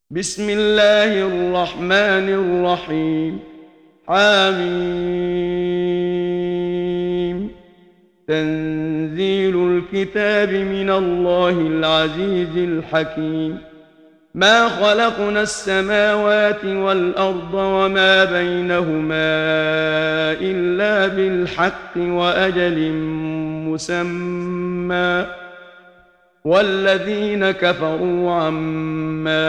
بسم الله الرحمن الرحيم. حميم. تنزيل الكتاب من الله العزيز الحكيم. ما خلقنا السماوات والأرض وما بينهما إلا بالحق وأجل مسمى، والذين كفروا عما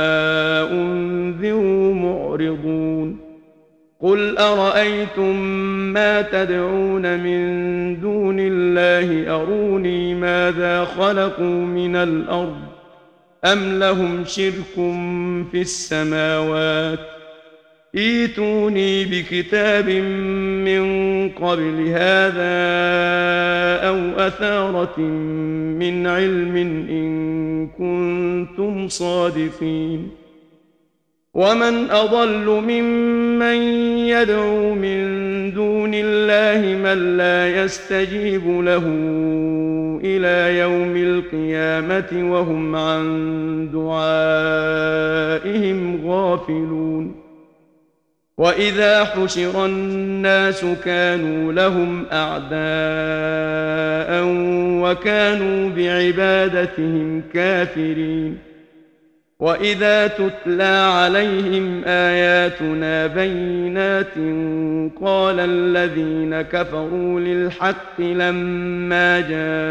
أنذروا معرضون. قل أرأيتم ما تدعون من دون الله أروني ماذا خلقوا من الأرض أم لهم شرك في السماوات، ائتوني بكتاب من قبل هذا أو أثارة من علم إن كنتم صادقين. ومن أضل ممن يدعو من دون الله من لا يستجيب له إلى يوم القيامة وهم عن دعائهم غافلون. وإذا حشر الناس كانوا لهم أعداء وكانوا بعبادتهم كافرين. وإذا تتلى عليهم آياتنا بينات قال الذين كفروا للحق لما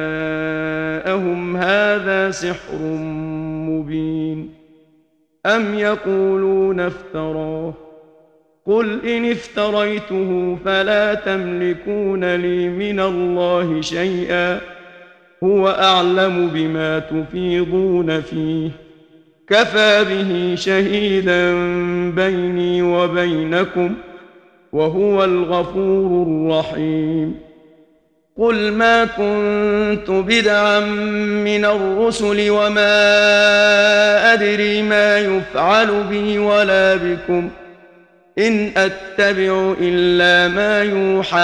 جاءهم هذا سحر مبين أم يقولون افتراه، قل إن افتريته فلا تملكون لي من الله شيئا، هو أعلم بما تفيضون فيه، كفى به شهيدا بيني وبينكم وهو الغفور الرحيم. قل ما كنت بدعا من الرسل وما أدري ما يفعل بي ولا بكم، إن أتبع إلا ما يوحى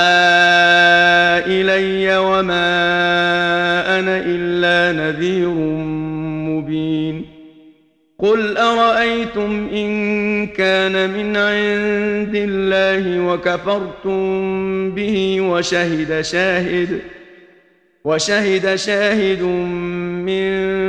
إلي وما أنا إلا نذير مبين. قل أرأيتم إن كان من عند الله وكفرتم به وشهد شاهد من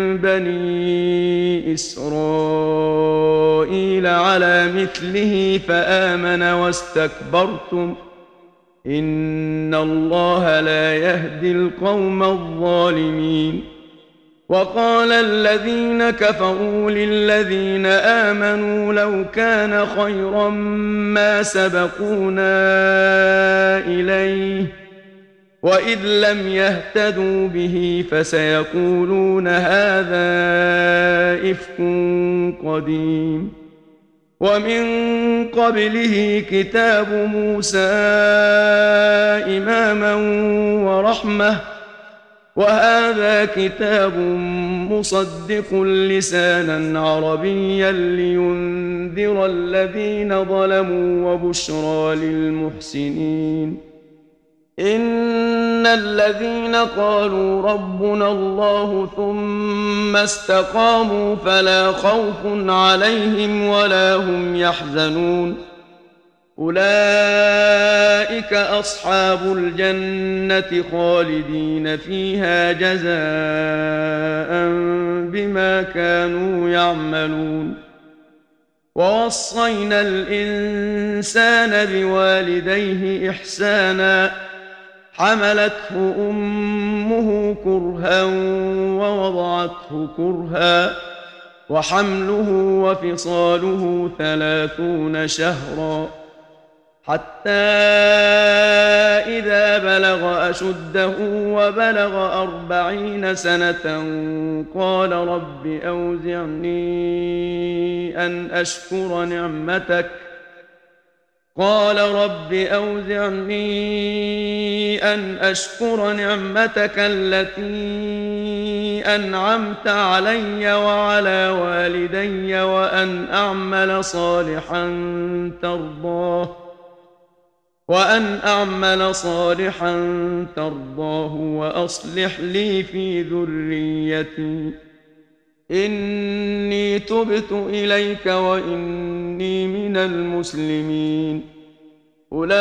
بني إسرائيل على مثله فآمن واستكبرتم، إن الله لا يهدي القوم الظالمين. وقال الذين كفروا للذين آمنوا لو كان خيرا ما سبقونا إليه، وإذ لم يهتدوا به فسيقولون هذا إفك قديم. ومن قبله كتاب موسى إماما ورحمة، وهذا كتاب مصدق لسانا عربيا لينذر الذين ظلموا وبشرى للمحسنين. إن الذين قالوا ربنا الله ثم استقاموا فلا خوف عليهم ولا هم يحزنون، أولئك أصحاب الجنة خالدين فيها جزاء بما كانوا يعملون. ووصينا الإنسان بوالديه إحسانا، حملته أمه كرها ووضعته كرها، وحمله وفصاله 30 شهرا، حتى إذا بلغ أشده وبلغ 40 سنة قال رب أوزعني أن أشكر نعمتك التي أنعمت علي وعلى والدي وأن أعمل صالحا ترضاه وأصلح لي في ذريتي إني إني تبت إليك وإني من المسلمين. أولئك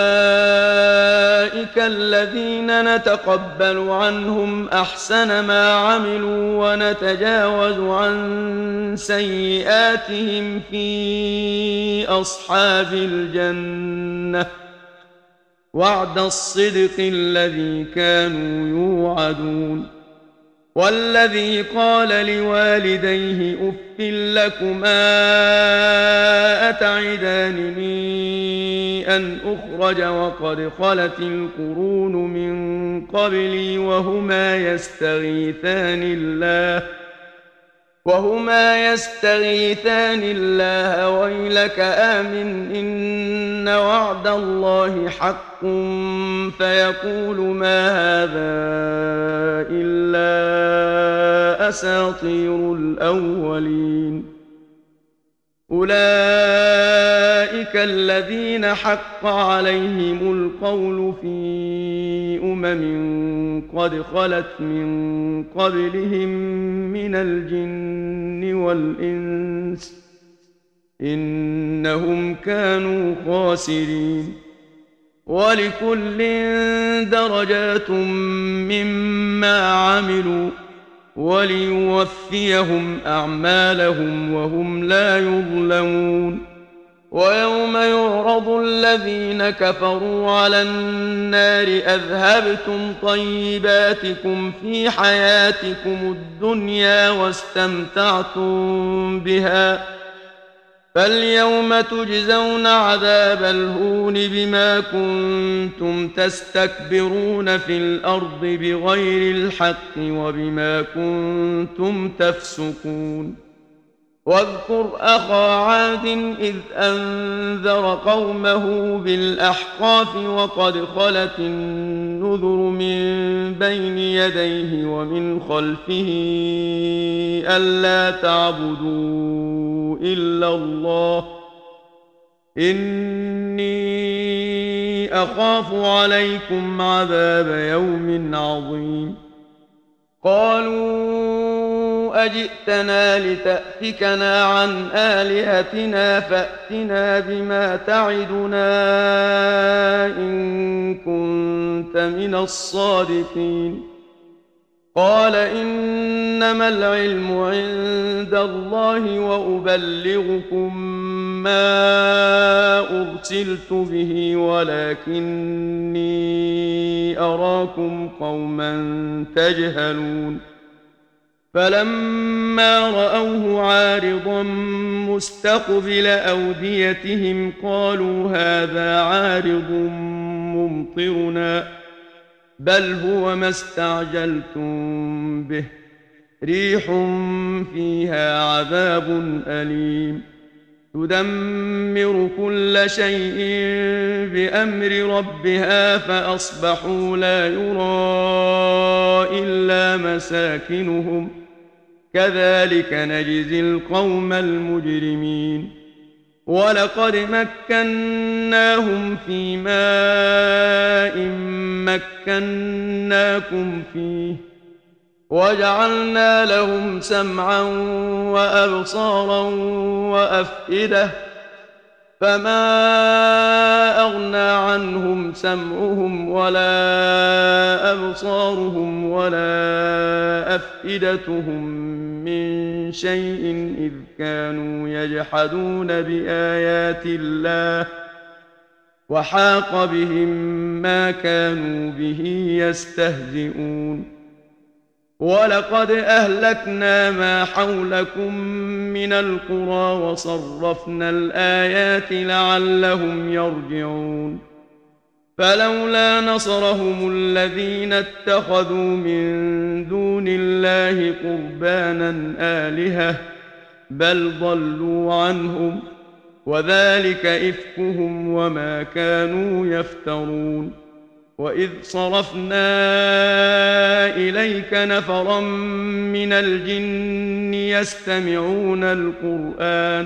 الذين نتقبل عنهم أحسن ما عملوا ونتجاوز عن سيئاتهم في أصحاب الجنة، وعد الصدق الذي كانوا يوعدون. والذي قال لوالديه أف لكما أتعدانني أن أخرج وقد خلت القرون من قبلي وهما يستغيثان الله ويلك آمن إن وعد الله حق فيقول ما هذا إلا أساطير الأولين. أولئك الذين حق عليهم القول في قد خلت من قبلهم من الجن والإنس إنهم كانوا خاسرين. ولكل درجات مما عملوا وليوفيهم أعمالهم وهم لا يظلمون. ويوم يعرض الذين كفروا على النار أذهبتم طيباتكم في حياتكم الدنيا واستمتعتم بها فاليوم تجزون عذاب الهون بما كنتم تستكبرون في الأرض بغير الحق وبما كنتم تفسقون. واذكر أخا عاد إذ أنذر قومه بالأحقاف وقد خلت النذر من بين يديه ومن خلفه ألا تعبدوا إلا الله إني أخاف عليكم عذاب يوم عظيم. قالوا أجئتنا لتأفكنا عن آلهتنا فأتنا بما تعدنا إن كنت من الصادقين. قال إنما العلم عند الله وأبلغكم ما أرسلت به ولكني أراكم قوما تجهلون. فلما رأوه عارضا مستقبل أوديتهم قالوا هذا عارض ممطرنا بل هو ما استعجلتم به ريح فيها عذاب أليم تدمر كل شيء بأمر ربها فأصبحوا لا يرى إلا مساكنهم كذلك نجزي القوم المجرمين. ولقد مكناهم في ماء مكناكم فيه وجعلنا لهم سمعا وأبصارا وأفئدة فما أغنى عنهم سمعهم ولا أبصارهم ولا أفئدتهم من شيء إذ كانوا يجحدون بآيات الله وحاق بهم ما كانوا به يستهزئون. ولقد أهلكنا ما حولكم من القرى وصرفنا الآيات لعلهم يرجعون. فلولا نصرهم الذين اتخذوا من دون الله قربانا آلهة بل ضلوا عنهم وذلك إفكهم وما كانوا يفترون. وإذ صرفنا إليك نفرا من الجن يستمعون القرآن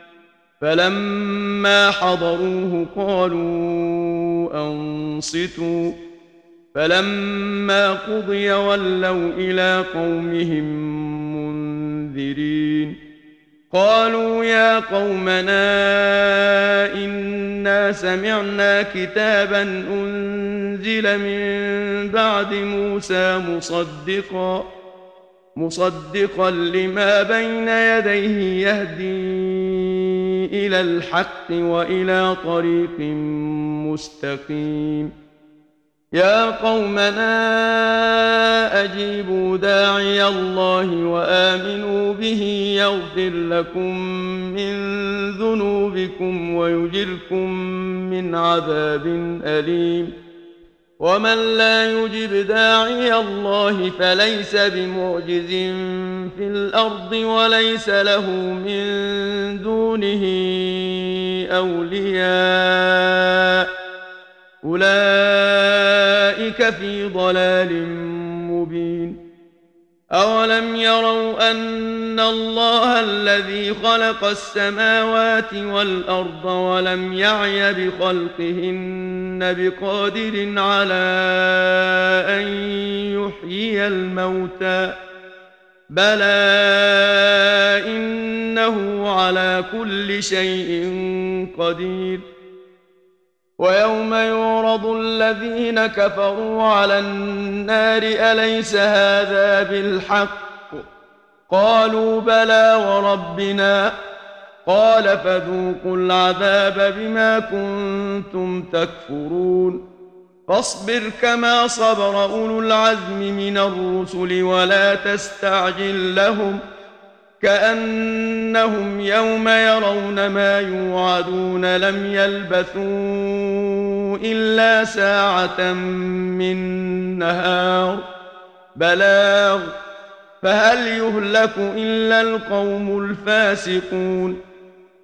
فلما حضروه قالوا أنصتوا فلما قضي ولوا إلى قومهم منذرين. قالوا يا قومنا إنا سمعنا كتابا أنزل من بعد موسى مصدقا لما بين يديه يهدي إلى الحق وإلى طريق مستقيم يا قومنا أجيبوا داعي الله وآمنوا به يغفر لكم من ذنوبكم ويجركم من عذاب أليم ومن لا يجب داعي الله فليس بمعجز في الأرض وليس له من دونه أولياء أولئك في ضلال مبين أولم يروا أن الله الذي خلق السماوات والأرض ولم يعي بخلقهن بقادر على أن يحيي الموتى بلى إنه على كل شيء قدير ويوم يعرض الذين كفروا على النار أليس هذا بالحق قالوا بلى وربنا قال فذوقوا العذاب بما كنتم تكفرون فاصبر كما صبر أولو العزم من الرسل ولا تستعجل لهم كأنهم يوم يرون ما يوعدون لم يلبثوا إلا ساعة من نهار بلاغ فهل يهلك إلا القوم الفاسقون